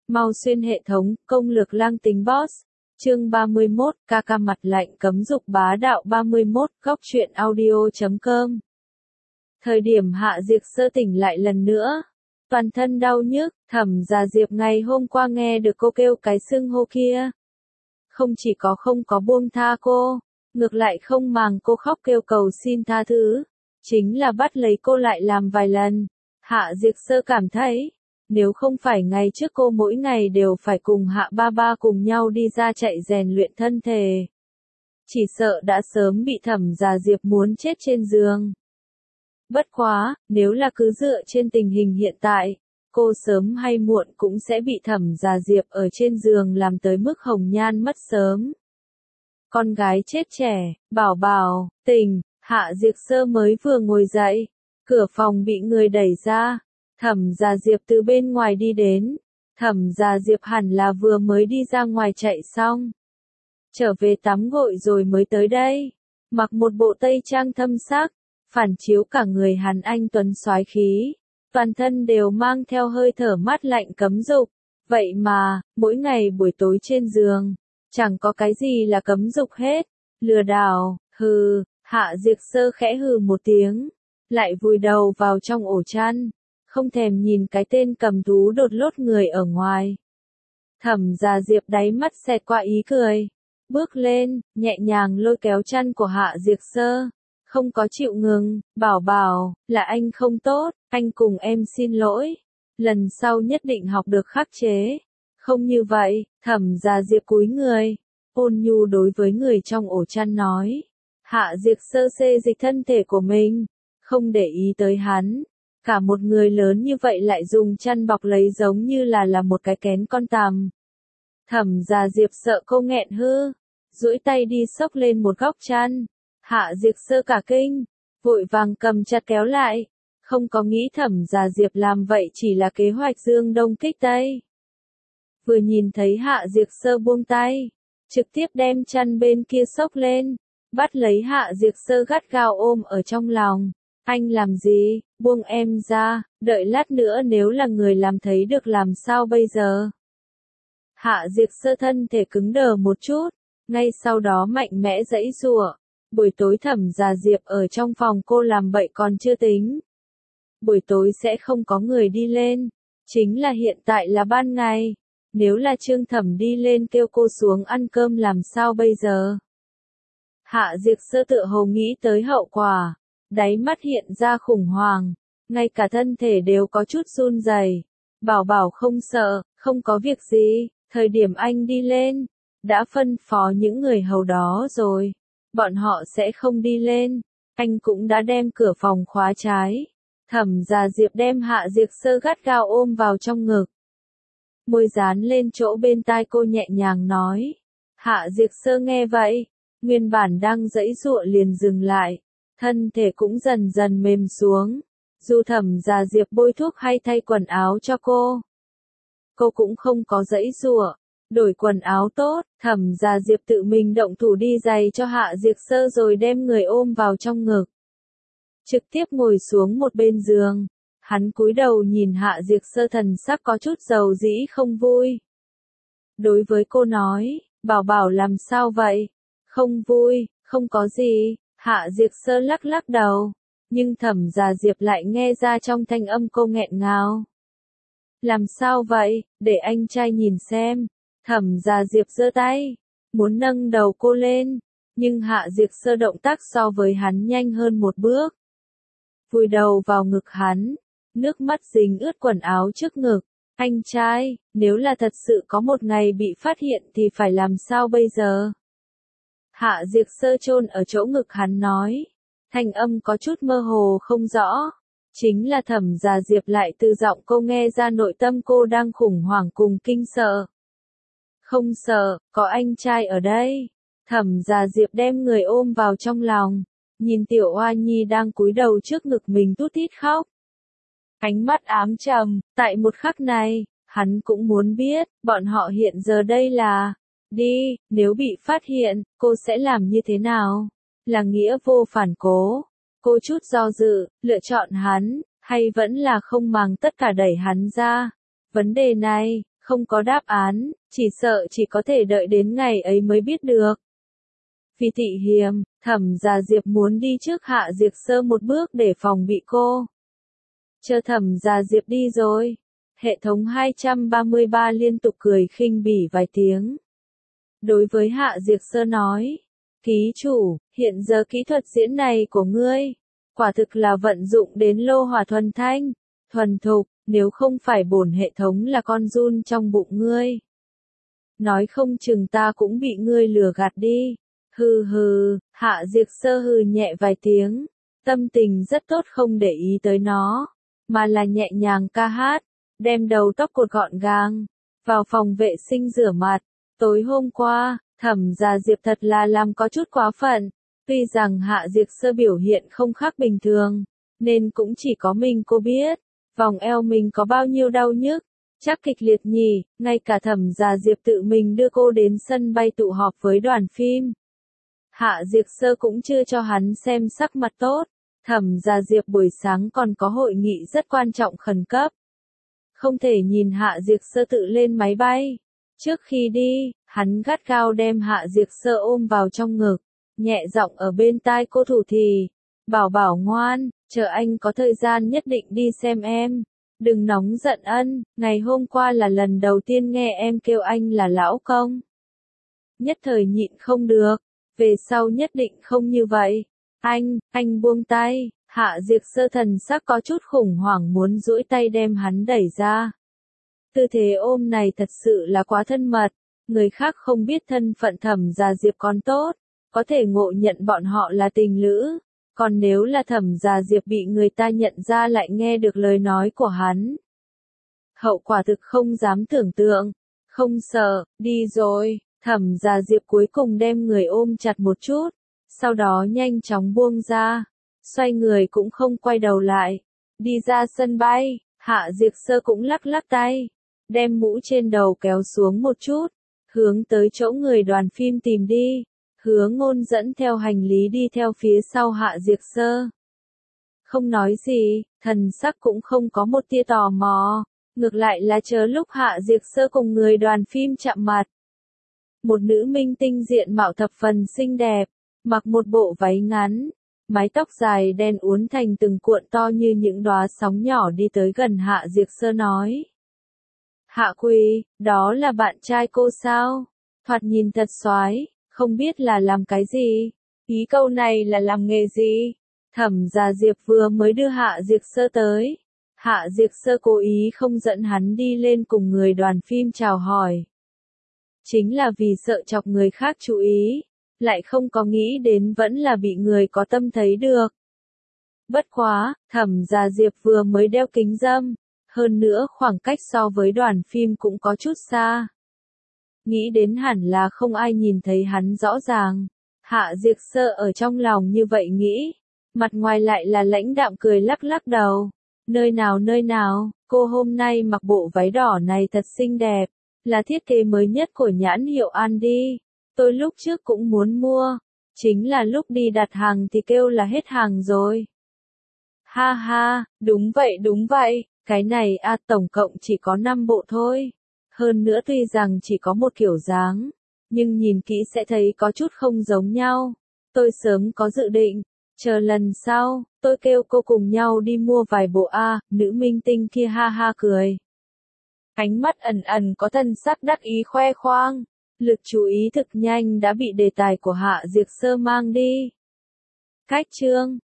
Mau xuyên hệ thống, công lược lang tính boss. Chương 31, ca ca mặt lạnh cấm dục bá đạo 31, góc truyện audio.com. Thời điểm Hạ Diệp Sơ tỉnh lại lần nữa, toàn thân đau nhức, Thẩm Gia Diệp ngày hôm qua nghe được cô kêu cái xưng hô kia. Không chỉ không có buông tha cô, ngược lại không màng cô khóc kêu cầu xin tha thứ, chính là bắt lấy cô lại làm vài lần. Hạ Diệp Sơ cảm thấy, nếu không phải ngày trước cô mỗi ngày đều phải cùng Hạ Ba Ba cùng nhau đi ra chạy rèn luyện thân thể, chỉ sợ đã sớm bị Thẩm Gia Diệp muốn chết trên giường. Bất quá, nếu là cứ dựa trên tình hình hiện tại, cô sớm hay muộn cũng sẽ bị Thẩm Gia Diệp ở trên giường làm tới mức hồng nhan mất sớm. Con gái chết trẻ, bảo bảo, tỉnh, Hạ Diệp Sơ mới vừa ngồi dậy, cửa phòng bị người đẩy ra, Thẩm Gia Diệp từ bên ngoài đi đến, Thẩm Gia Diệp hẳn là vừa mới đi ra ngoài chạy xong, trở về tắm gội rồi mới tới đây, mặc một bộ tây trang thâm sắc, phản chiếu cả người hắn anh tuấn soái khí, toàn thân đều mang theo hơi thở mát lạnh cấm dục, vậy mà, mỗi ngày buổi tối trên giường, chẳng có cái gì là cấm dục hết, lừa đảo, hừ, Hạ Diệp Sơ khẽ hừ một tiếng, lại vùi đầu vào trong ổ chăn, không thèm nhìn cái tên cầm thú đột lốt người ở ngoài. Thẩm Gia Diệp đáy mắt xẹt qua ý cười, bước lên, nhẹ nhàng lôi kéo chăn của Hạ Diệp Sơ, không có chịu ngừng, bảo bảo, là anh không tốt, anh cùng em xin lỗi, lần sau nhất định học được khắc chế. Không như vậy, Thẩm Gia Diệp cúi người, ôn nhu đối với người trong ổ chăn nói. Hạ Diệp Sơ xê dịch thân thể của mình, không để ý tới hắn. Cả một người lớn như vậy lại dùng chăn bọc lấy giống như là một cái kén con tằm. Thẩm Gia Diệp sợ cô nghẹn hư, duỗi tay đi xốc lên một góc chăn. Hạ Diệp Sơ cả kinh, vội vàng cầm chặt kéo lại, không có nghĩ Thẩm Gia Diệp làm vậy chỉ là kế hoạch dương đông kích tây. Vừa nhìn thấy Hạ Diệp Sơ buông tay, trực tiếp đem chăn bên kia xốc lên, bắt lấy Hạ Diệp Sơ gắt gao ôm ở trong lòng. Anh làm gì, buông em ra, đợi lát nữa nếu là người làm thấy được làm sao bây giờ. Hạ Diệp Sơ thân thể cứng đờ một chút, ngay sau đó mạnh mẽ giãy giụa. Buổi tối Thẩm Gia Diệp ở trong phòng cô làm bậy còn chưa tính. Buổi tối sẽ không có người đi lên, chính là hiện tại là ban ngày. Nếu là Trương Thẩm đi lên kêu cô xuống ăn cơm làm sao bây giờ? Hạ Diệp Sơ tựa hồ nghĩ tới hậu quả, đáy mắt hiện ra khủng hoảng, ngay cả thân thể đều có chút run rẩy. Bảo bảo không sợ, không có việc gì, thời điểm anh đi lên, đã phân phó những người hầu đó rồi, bọn họ sẽ không đi lên, anh cũng đã đem cửa phòng khóa trái. Thẩm Gia Diệp đem Hạ Diệp Sơ gắt gao ôm vào trong ngực. Môi dán lên chỗ bên tai cô nhẹ nhàng nói. Hạ Diệp Sơ nghe vậy, nguyên bản đang giãy giụa liền dừng lại, thân thể cũng dần dần mềm xuống. Dù Thẩm Gia Diệp bôi thuốc hay thay quần áo cho cô cũng không có giãy giụa. Đổi quần áo tốt, Thẩm Gia Diệp tự mình động thủ đi giày cho Hạ Diệp Sơ rồi đem người ôm vào trong ngực. Trực tiếp ngồi xuống một bên giường. Hắn cúi đầu nhìn Hạ Diệp Sơ thần sắc có chút dầu dĩ không vui. Đối với cô nói, bảo bảo làm sao vậy? Không vui, không có gì, Hạ Diệp Sơ lắc lắc đầu. Nhưng Thẩm Gia Diệp lại nghe ra trong thanh âm cô nghẹn ngào. Làm sao vậy, để anh trai nhìn xem. Thẩm Gia Diệp giơ tay, muốn nâng đầu cô lên, nhưng Hạ Diệp Sơ động tác so với hắn nhanh hơn một bước. Vùi đầu vào ngực hắn, nước mắt dính ướt quần áo trước ngực. Anh trai, nếu là thật sự có một ngày bị phát hiện thì phải làm sao bây giờ? Hạ Diệp Sơ chôn ở chỗ ngực hắn nói, thanh âm có chút mơ hồ không rõ. Chính là Thẩm Gia Diệp lại từ giọng cô nghe ra nội tâm cô đang khủng hoảng cùng kinh sợ. Không sợ, có anh trai ở đây. Thẩm Gia Diệp đem người ôm vào trong lòng, nhìn tiểu oa nhi đang cúi đầu trước ngực mình tút thít khóc. Ánh mắt ám trầm, tại một khắc này, hắn cũng muốn biết, bọn họ hiện giờ đây là, đi, nếu bị phát hiện, cô sẽ làm như thế nào? Là nghĩa vô phản cố. Cô chút do dự, lựa chọn hắn, hay vẫn là không màng tất cả đẩy hắn ra? Vấn đề này, Không có đáp án, chỉ sợ chỉ có thể đợi đến ngày ấy mới biết được. Vì Thị Hiềm, Thẩm Gia Diệp muốn đi trước Hạ Diệt Sơ một bước để phòng bị cô. Chờ Thẩm Gia Diệp đi rồi. Hệ thống 233 liên tục cười khinh bỉ vài tiếng. Đối với Hạ Diệt Sơ nói, ký chủ, hiện giờ kỹ thuật diễn này của ngươi, quả thực là vận dụng đến lô hỏa thuần thanh, thuần thục, nếu không phải bổn hệ thống là con giun trong bụng ngươi. Nói không chừng ta cũng bị ngươi lừa gạt đi. Hừ hừ, Hạ Diệt Sơ hừ nhẹ vài tiếng, tâm tình rất tốt không để ý tới nó, mà là nhẹ nhàng ca hát, đem đầu tóc cột gọn gàng, vào phòng vệ sinh rửa mặt. Tối hôm qua, Thẩm Gia Diệp thật là làm có chút quá phận, tuy rằng Hạ Diệt Sơ biểu hiện không khác bình thường, nên cũng chỉ có mình cô biết, vòng eo mình có bao nhiêu đau nhức, chắc kịch liệt nhỉ, ngay cả Thẩm Gia Diệp tự mình đưa cô đến sân bay tụ họp với đoàn phim. Hạ Diệt Sơ cũng chưa cho hắn xem sắc mặt tốt, Thẩm Gia Diệp buổi sáng còn có hội nghị rất quan trọng khẩn cấp. Không thể nhìn Hạ Diệt Sơ tự lên máy bay. Trước khi đi, hắn gắt gao đem Hạ Diệt Sơ ôm vào trong ngực, nhẹ giọng ở bên tai cô thủ thì, bảo bảo ngoan, chờ anh có thời gian nhất định đi xem em. Đừng nóng giận ân, ngày hôm qua là lần đầu tiên nghe em kêu anh là lão công. Nhất thời nhịn không được, về sau nhất định không như vậy. Anh buông tay, Hạ Diệt Sơ thần sắc có chút khủng hoảng muốn duỗi tay đem hắn đẩy ra. Tư thế ôm này thật sự là quá thân mật, người khác không biết thân phận Thẩm Gia Diệp còn tốt, có thể ngộ nhận bọn họ là tình lữ, còn nếu là Thẩm Gia Diệp bị người ta nhận ra lại nghe được lời nói của hắn. Hậu quả thực không dám tưởng tượng, không sợ, đi rồi, Thẩm Gia Diệp cuối cùng đem người ôm chặt một chút, sau đó nhanh chóng buông ra, xoay người cũng không quay đầu lại, đi ra sân bay, Hạ Diệt Sơ cũng lắc lắc tay, đem mũ trên đầu kéo xuống một chút, hướng tới chỗ người đoàn phim tìm đi, Hứa Ngôn dẫn theo hành lý đi theo phía sau Hạ Diệt Sơ. Không nói gì, thần sắc cũng không có một tia tò mò, ngược lại là chờ lúc Hạ Diệt Sơ cùng người đoàn phim chạm mặt. Một nữ minh tinh diện mạo thập phần xinh đẹp, mặc một bộ váy ngắn, mái tóc dài đen uốn thành từng cuộn to như những đóa sóng nhỏ đi tới gần Hạ Diệt Sơ nói. Hạ Quỳ, đó là bạn trai cô sao? Thoạt nhìn thật soái, không biết là làm cái gì? Ý câu này là làm nghề gì? Thẩm Gia Diệp vừa mới đưa Hạ Diệt Sơ tới. Hạ Diệt Sơ cố ý không dẫn hắn đi lên cùng người đoàn phim chào hỏi. Chính là vì sợ chọc người khác chú ý, lại không có nghĩ đến vẫn là bị người có tâm thấy được. Bất quá, Thẩm Gia Diệp vừa mới đeo kính râm, hơn nữa khoảng cách so với đoàn phim cũng có chút xa. Nghĩ đến hẳn là không ai nhìn thấy hắn rõ ràng. Hạ Diệt Sơ ở trong lòng như vậy nghĩ, mặt ngoài lại là lãnh đạm cười lắc lắc đầu. Nơi nào, cô hôm nay mặc bộ váy đỏ này thật xinh đẹp, là thiết kế mới nhất của nhãn hiệu Andy. Tôi lúc trước cũng muốn mua, chính là lúc đi đặt hàng thì kêu là hết hàng rồi. Ha ha, đúng vậy, cái này tổng cộng chỉ có 5 bộ thôi. Hơn nữa tuy rằng chỉ có một kiểu dáng, nhưng nhìn kỹ sẽ thấy có chút không giống nhau. Tôi sớm có dự định, chờ lần sau, tôi kêu cô cùng nhau đi mua vài bộ nữ minh tinh kia ha ha cười. Ánh mắt ẩn ẩn có thân sắc đắc ý khoe khoang, lực chú ý thực nhanh đã bị đề tài của Hạ Diệt Sơ mang đi. Cách chương